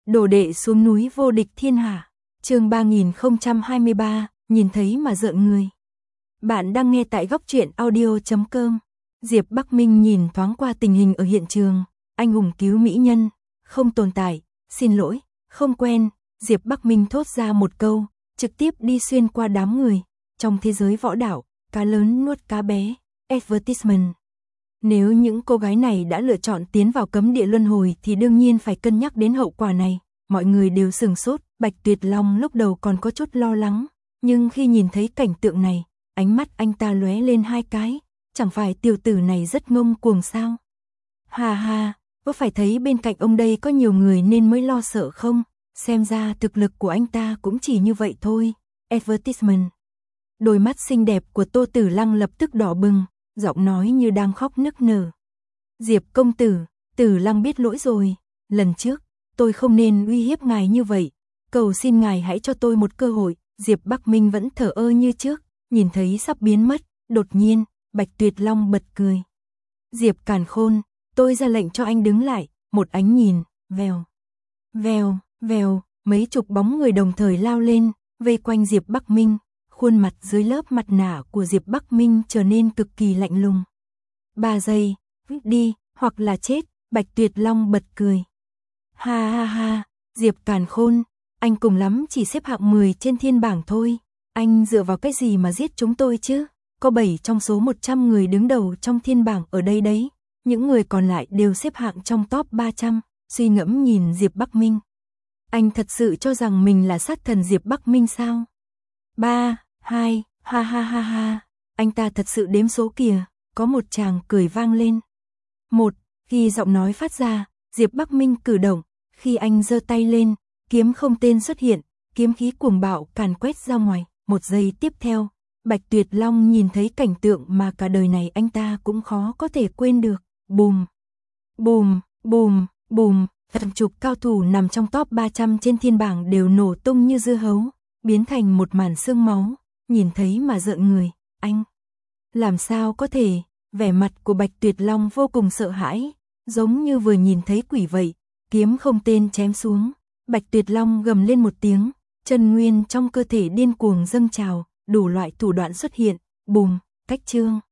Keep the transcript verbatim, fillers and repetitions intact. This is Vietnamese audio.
Đồ đệ xuống núi vô địch thiên hạ. Chương ba nghìn không trăm hai mươi ba, nhìn thấy mà rợn người. Bạn đang nghe tại góc truyện audio chấm com. Diệp Bắc Minh nhìn thoáng qua tình hình ở hiện trường, anh hùng cứu mỹ nhân, không tồn tại, xin lỗi, không quen. Diệp Bắc Minh thốt ra một câu, trực tiếp đi xuyên qua đám người. Trong thế giới võ đạo, cá lớn nuốt cá bé. Advertisement. Nếu những cô gái này đã lựa chọn tiến vào cấm địa luân hồi thì đương nhiên phải cân nhắc đến hậu quả này. Mọi người đều sửng sốt, Bạch Tuyệt Long lúc đầu còn có chút lo lắng, nhưng khi nhìn thấy cảnh tượng này, ánh mắt anh ta lóe lên hai cái, chẳng phải tiểu tử này rất ngông cuồng sao? Hà hà, có phải thấy bên cạnh ông đây có nhiều người nên mới lo sợ không? Xem ra thực lực của anh ta cũng chỉ như vậy thôi. Advertisement. Đôi mắt xinh đẹp của Tô Tử Lăng lập tức đỏ bừng, giọng nói như đang khóc nức nở. Diệp công tử, Tử Lăng biết lỗi rồi, lần trước, tôi không nên uy hiếp ngài như vậy, cầu xin ngài hãy cho tôi một cơ hội. Diệp Bắc Minh vẫn thở ơ như trước, nhìn thấy sắp biến mất, đột nhiên, Bạch Tuyệt Long bật cười. Diệp Càn Khôn, tôi ra lệnh cho anh đứng lại, một ánh nhìn, vèo, vèo, vèo, mấy chục bóng người đồng thời lao lên, vây quanh Diệp Bắc Minh. Khuôn mặt dưới lớp mặt nạ của Diệp Bắc Minh trở nên cực kỳ lạnh lùng. Ba giây, đi, hoặc là chết, Bạch Tuyệt Long bật cười. Ha ha ha, Diệp Càn Khôn, anh cùng lắm chỉ xếp hạng mười trên thiên bảng thôi. Anh dựa vào cái gì mà giết chúng tôi chứ? Có bảy trong số một trăm người đứng đầu trong thiên bảng ở đây đấy. Những người còn lại đều xếp hạng trong top ba trăm, suy ngẫm nhìn Diệp Bắc Minh. Anh thật sự cho rằng mình là sát thần Diệp Bắc Minh sao? Ba, hai, ha ha ha ha, anh ta thật sự đếm số kìa, có một tràng cười vang lên. Một, khi giọng nói phát ra, Diệp Bắc Minh cử động, khi anh giơ tay lên, kiếm không tên xuất hiện, kiếm khí cuồng bạo càn quét ra ngoài. Một giây tiếp theo, Bạch Tuyệt Long nhìn thấy cảnh tượng mà cả đời này anh ta cũng khó có thể quên được. Bùm, bùm, bùm, bùm, hàng chục cao thủ nằm trong top ba trăm trên thiên bảng đều nổ tung như dưa hấu, biến thành một màn xương máu, nhìn thấy mà rợn người. Anh, làm sao có thể? Vẻ mặt của Bạch Tuyệt Long vô cùng sợ hãi, giống như vừa nhìn thấy quỷ vậy. Kiếm không tên chém xuống, Bạch Tuyệt Long gầm lên một tiếng, chân nguyên trong cơ thể điên cuồng dâng trào, đủ loại thủ đoạn xuất hiện. Bùm, cách chương.